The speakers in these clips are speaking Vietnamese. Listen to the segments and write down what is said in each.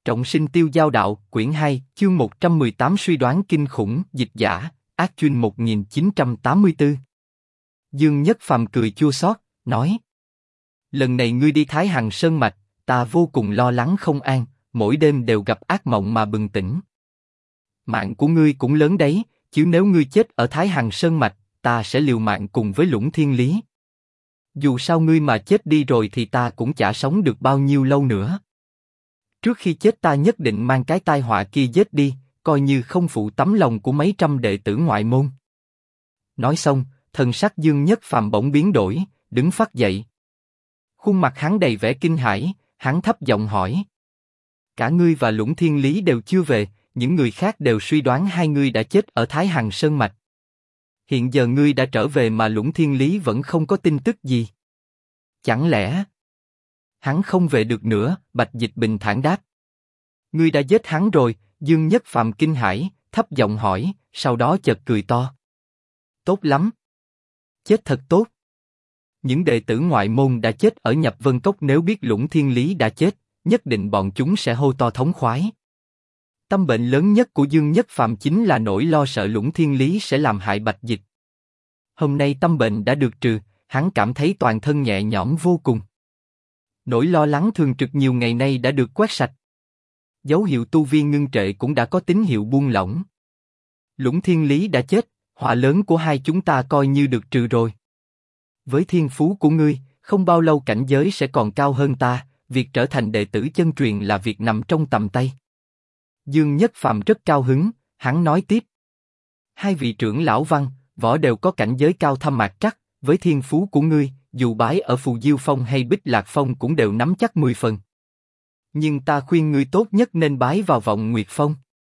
Trọng sinh tiêu giao đạo, quyển 2, chương 118 suy đoán kinh khủng, dịch giả, Ác Chuyên 1984. Dương Nhất Phàm cười chua xót, nói: lần này ngươi đi Thái Hằng Sơn Mạch, ta vô cùng lo lắng không an, mỗi đêm đều gặp ác mộng mà bừng tỉnh. Mạng của ngươi cũng lớn đấy, chứ nếu ngươi chết ở Thái Hằng Sơn Mạch, ta sẽ liều mạng cùng với Lũng Thiên Lý. Dù sao ngươi mà chết đi rồi thì ta cũng chả sống được bao nhiêu lâu nữa. Trước khi chết ta nhất định mang cái tai họa kia giết đi, coi như không phụ tấm lòng của mấy trăm đệ tử ngoại môn. Nói xong, thần sắc Dương Nhất Phàm bỗng biến đổi, đứng phắt dậy. Khuôn mặt hắn đầy vẻ kinh hãi, hắn thấp giọng hỏi: cả ngươi và Lũng Thiên Lý đều chưa về, những người khác đều suy đoán hai ngươi đã chết ở Thái Hằng Sơn Mạch. Hiện giờ ngươi đã trở về mà Lũng Thiên Lý vẫn không có tin tức gì. Chẳng lẽ hắn không về được nữa? Bạch Dịch bình thản đáp. Ngươi đã giết hắn rồi. Dương Nhất Phàm kinh hãi, thấp giọng hỏi, sau đó chợt cười to. Tốt lắm. Chết thật tốt. Những đệ tử ngoại môn đã chết ở Nhập Vân Cốc nếu biết Lũng Thiên Lý đã chết, nhất định bọn chúng sẽ hô to thống khoái. Tâm bệnh lớn nhất của Dương Nhất Phàm chính là nỗi lo sợ Lũng Thiên Lý sẽ làm hại Bạch Dịch. Hôm nay tâm bệnh đã được trừ, hắn cảm thấy toàn thân nhẹ nhõm vô cùng. Nỗi lo lắng thường trực nhiều ngày nay đã được quét sạch. Dấu hiệu tu vi ngưng trệ cũng đã có tín hiệu buông lỏng. Lũng Thiên Lý đã chết, họa lớn của hai chúng ta coi như được trừ rồi. Với thiên phú của ngươi, không bao lâu cảnh giới sẽ còn cao hơn ta, việc trở thành đệ tử chân truyền là việc nằm trong tầm tay. Dương Nhất Phàm rất cao hứng, hắn nói tiếp. Hai vị trưởng lão Văn, Võ đều có cảnh giới cao thâm mạc trắc, với thiên phú của ngươi, dù bái ở Phù Diêu Phong hay Bích Lạc Phong cũng đều nắm chắc 10 phần. Nhưng ta khuyên ngươi tốt nhất nên bái vào Vọng Nguyệt Phong.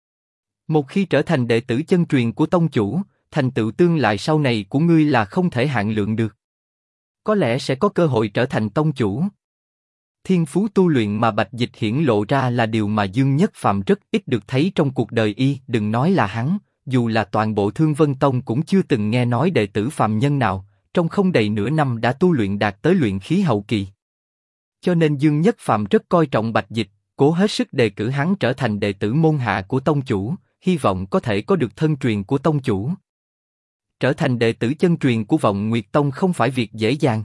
Một khi trở thành đệ tử chân truyền của tông chủ, thành tựu tương lai sau này của ngươi là không thể hạn lượng được. Có lẽ sẽ có cơ hội trở thành tông chủ. Thiên phú tu luyện mà Bạch Dịch hiển lộ ra là điều mà Dương Nhất Phàm rất ít được thấy trong cuộc đời y. Đừng nói là hắn, dù là toàn bộ Thương Vân Tông cũng chưa từng nghe nói đệ tử phàm nhân nào trong không đầy nửa năm đã tu luyện đạt tới luyện khí hậu kỳ. Cho nên Dương Nhất Phàm rất coi trọng Bạch Dịch, cố hết sức đề cử hắn trở thành đệ tử môn hạ của tông chủ, hy vọng có thể có được thân truyền của tông chủ. Trở thành đệ tử chân truyền của Vọng Nguyệt Tông không phải việc dễ dàng.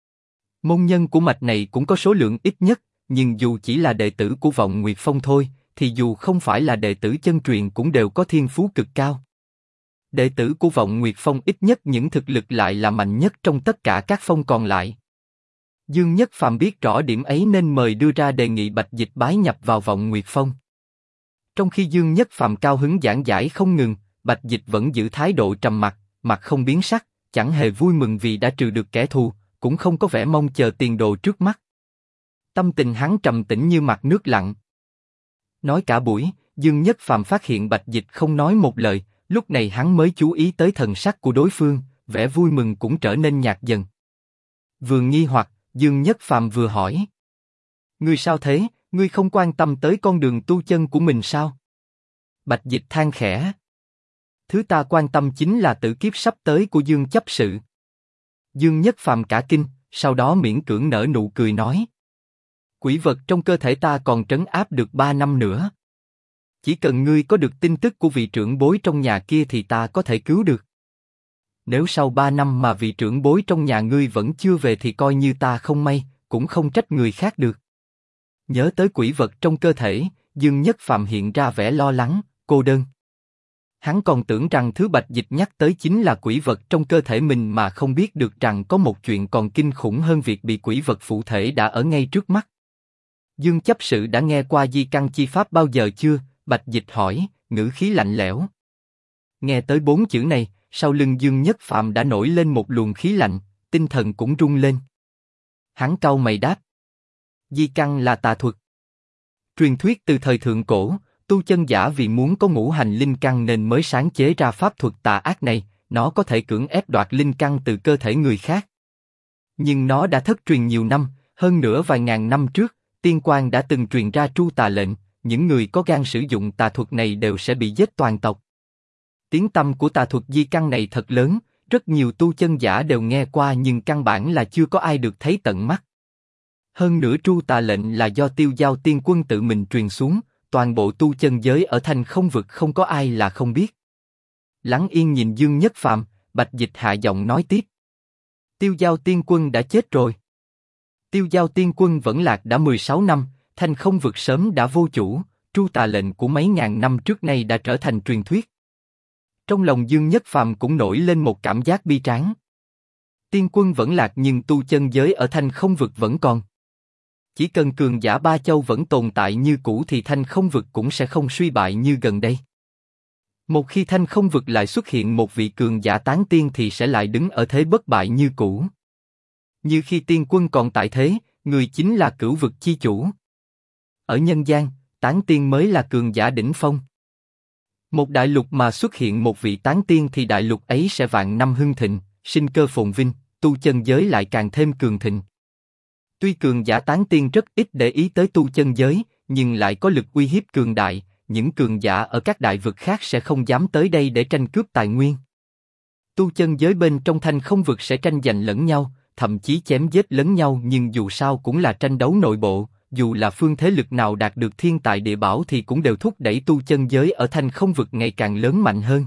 Môn nhân của mạch này cũng có số lượng ít nhất, nhưng dù chỉ là đệ tử của Vọng Nguyệt Phong thôi, thì dù không phải là đệ tử chân truyền cũng đều có thiên phú cực cao. Đệ tử của Vọng Nguyệt Phong ít nhất những thực lực lại là mạnh nhất trong tất cả các phong còn lại. Dương Nhất Phàm biết rõ điểm ấy nên mời đưa ra đề nghị Bạch Dịch bái nhập vào Vọng Nguyệt Phong. Trong khi Dương Nhất Phàm cao hứng giảng giải không ngừng, Bạch Dịch vẫn giữ thái độ trầm mặc, mặt không biến sắc, chẳng hề vui mừng vì đã trừ được kẻ thù, cũng không có vẻ mong chờ tiền đồ trước mắt. Tâm tình hắn trầm tĩnh như mặt nước lặng. Nói cả buổi, Dương Nhất Phàm phát hiện Bạch Dịch không nói một lời, lúc này hắn mới chú ý tới thần sắc của đối phương, vẻ vui mừng cũng trở nên nhạt dần. Vừa nghi hoặc, Dương Nhất Phàm vừa hỏi: ngươi sao thế, ngươi không quan tâm tới con đường tu chân của mình sao? Bạch Dịch than khẽ: thứ ta quan tâm chính là tử kiếp sắp tới của Dương chấp sự. Dương Nhất Phàm cả kinh, sau đó miễn cưỡng nở nụ cười nói: quỷ vật trong cơ thể ta còn trấn áp được 3 năm nữa. Chỉ cần ngươi có được tin tức của vị trưởng bối trong nhà kia thì ta có thể cứu được. Nếu sau 3 năm mà vị trưởng bối trong nhà ngươi vẫn chưa về thì coi như ta không may, cũng không trách người khác được. Nhớ tới quỷ vật trong cơ thể, Dương Nhất Phàm hiện ra vẻ lo lắng, cô đơn. Hắn còn tưởng rằng thứ Bạch Dịch nhắc tới chính là quỷ vật trong cơ thể mình mà không biết được rằng có một chuyện còn kinh khủng hơn việc bị quỷ vật phụ thể đã ở ngay trước mắt. Dương chấp sự đã nghe qua di căn chi pháp bao giờ chưa? Bạch Dịch hỏi, ngữ khí lạnh lẽo. Nghe tới 4 chữ này, sau lưng Dương Nhất Phàm đã nổi lên một luồng khí lạnh, tinh thần cũng rung lên. Hắn cau mày đáp: di căn là tà thuật. Truyền thuyết từ thời thượng cổ, tu chân giả vì muốn có ngũ hành linh căn nên mới sáng chế ra pháp thuật tà ác này, nó có thể cưỡng ép đoạt linh căn từ cơ thể người khác. Nhưng nó đã thất truyền nhiều năm, hơn nữa vài ngàn năm trước, tiên quan đã từng truyền ra tru tà lệnh, những người có gan sử dụng tà thuật này đều sẽ bị giết toàn tộc. Tiếng tăm của tà thuật di căn này thật lớn, rất nhiều tu chân giả đều nghe qua nhưng căn bản là chưa có ai được thấy tận mắt. Hơn nữa tru tà lệnh là do Tiêu Giao Tiên Quân tự mình truyền xuống, toàn bộ tu chân giới ở Thanh Không Vực không có ai là không biết. Lắng yên nhìn Dương Nhất Phàm, Bạch Dịch hạ giọng nói tiếp. Tiêu Giao Tiên Quân đã chết rồi. Tiêu Giao Tiên Quân vẫn lạc đã 16 năm, Thanh Không Vực sớm đã vô chủ, tru tà lệnh của mấy ngàn năm trước nay đã trở thành truyền thuyết. Trong lòng Dương Nhất Phàm cũng nổi lên một cảm giác bi tráng. Tiên Quân vẫn lạc nhưng tu chân giới ở Thanh Không Vực vẫn còn. Chỉ cần cường giả Ba Châu vẫn tồn tại như cũ thì Thanh Không Vực cũng sẽ không suy bại như gần đây. Một khi Thanh Không Vực lại xuất hiện một vị cường giả tán tiên thì sẽ lại đứng ở thế bất bại như cũ. Như khi Tiên Quân còn tại thế, người chính là Cửu Vực chi chủ. Ở nhân gian, tán tiên mới là cường giả đỉnh phong. Một đại lục mà xuất hiện một vị tán tiên thì đại lục ấy sẽ vạn năm hưng thịnh, sinh cơ phồn vinh, tu chân giới lại càng thêm cường thịnh. Tuy cường giả tán tiên rất ít để ý tới tu chân giới, nhưng lại có lực uy hiếp cường đại, những cường giả ở các đại vực khác sẽ không dám tới đây để tranh cướp tài nguyên. Tu chân giới bên trong Thanh Không Vực sẽ tranh giành lẫn nhau, thậm chí chém giết lẫn nhau, nhưng dù sao cũng là tranh đấu nội bộ, dù là phương thế lực nào đạt được thiên tài địa bảo thì cũng đều thúc đẩy tu chân giới ở Thanh Không Vực ngày càng lớn mạnh hơn.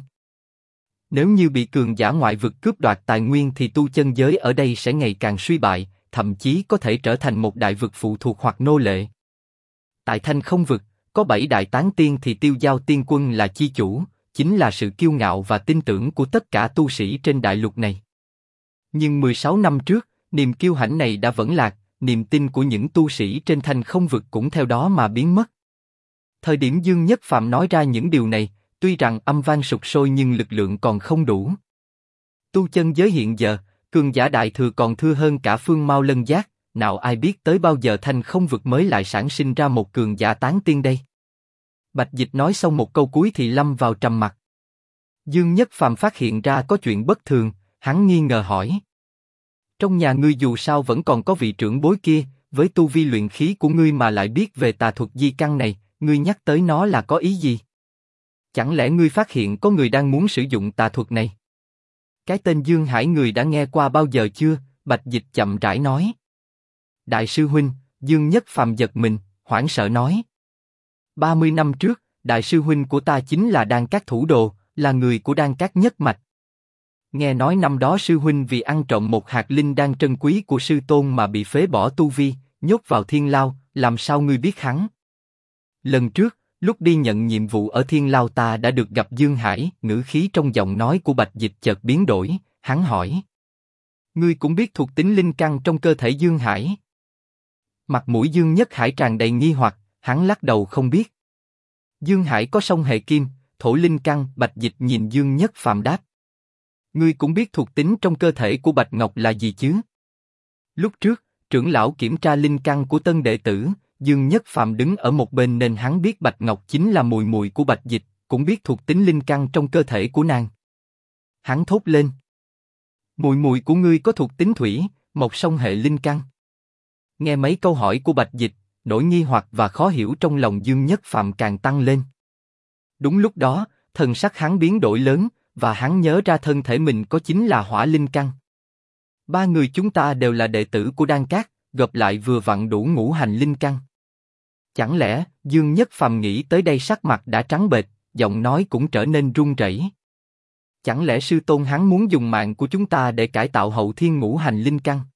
Nếu như bị cường giả ngoại vực cướp đoạt tài nguyên thì tu chân giới ở đây sẽ ngày càng suy bại, thậm chí có thể trở thành một đại vực phụ thuộc hoặc nô lệ. Tại Thanh Không Vực, có 7 đại tán tiên thì Tiêu Giao Tiên Quân là chi chủ, chính là sự kiêu ngạo và tin tưởng của tất cả tu sĩ trên đại lục này. Nhưng 16 năm trước, niềm kiêu hãnh này đã vẫn lạc, niềm tin của những tu sĩ trên Thanh Không Vực cũng theo đó mà biến mất. Thời điểm Dương Nhất Phàm nói ra những điều này, tuy rằng âm vang sục sôi nhưng lực lượng còn không đủ. Tu chân giới hiện giờ, cường giả đại thừa còn thưa hơn cả Phương Mao Lân Giác, nào ai biết tới bao giờ Thanh Không Vực mới lại sản sinh ra một cường giả tán tiên đây. Bạch Dịch nói xong một câu cuối thì lâm vào trầm mặc. Dương Nhất Phàm phát hiện ra có chuyện bất thường, hắn nghi ngờ hỏi. Trong nhà ngươi dù sao vẫn còn có vị trưởng bối kia, với tu vi luyện khí của ngươi mà lại biết về tà thuật di căn này, ngươi nhắc tới nó là có ý gì? Chẳng lẽ ngươi phát hiện có người đang muốn sử dụng tà thuật này? Cái tên Dương Hải người đã nghe qua bao giờ chưa? Bạch Dịch chậm rãi nói. Đại sư huynh, Dương Nhất Phàm giật mình, hoảng sợ nói. 30 năm trước, đại sư huynh của ta chính là Đan Các thủ đồ, là người của Đan Các nhất mạch. Nghe nói năm đó sư huynh vì ăn trộm một hạt linh đan trân quý của sư tôn mà bị phế bỏ tu vi, nhốt vào thiên lao, làm sao ngươi biết hắn? Lần trước, lúc đi nhận nhiệm vụ ở thiên lao ta đã được gặp Dương Hải, ngữ khí trong giọng nói của Bạch Dịch chợt biến đổi, hắn hỏi. Ngươi cũng biết thuộc tính linh căn trong cơ thể Dương Hải? Mặt mũi Dương Nhất Hải tràn đầy nghi hoặc, hắn lắc đầu không biết. Dương Hải có song hệ kim, thổ linh căn, Bạch Dịch nhìn Dương Nhất Phàm đáp. Ngươi cũng biết thuộc tính trong cơ thể của Bạch Ngọc là gì chứ? Lúc trước, trưởng lão kiểm tra linh căn của tân đệ tử, Dương Nhất Phàm đứng ở một bên nên hắn biết Bạch Ngọc chính là mùi mùi của Bạch Dịch, cũng biết thuộc tính linh căn trong cơ thể của nàng. Hắn thốt lên. Mùi mùi của ngươi có thuộc tính thủy, một song hệ linh căn. Nghe mấy câu hỏi của Bạch Dịch, nỗi nghi hoặc và khó hiểu trong lòng Dương Nhất Phàm càng tăng lên. Đúng lúc đó, thần sắc hắn biến đổi lớn, và hắn nhớ ra thân thể mình có chính là hỏa linh căn. Ba người chúng ta đều là đệ tử của Đan Các, gộp lại vừa vặn đủ ngũ hành linh căn. Chẳng lẽ, Dương Nhất Phàm nghĩ tới đây sắc mặt đã trắng bệch, giọng nói cũng trở nên run rẩy. Chẳng lẽ sư tôn hắn muốn dùng mạng của chúng ta để cải tạo hậu thiên ngũ hành linh căn?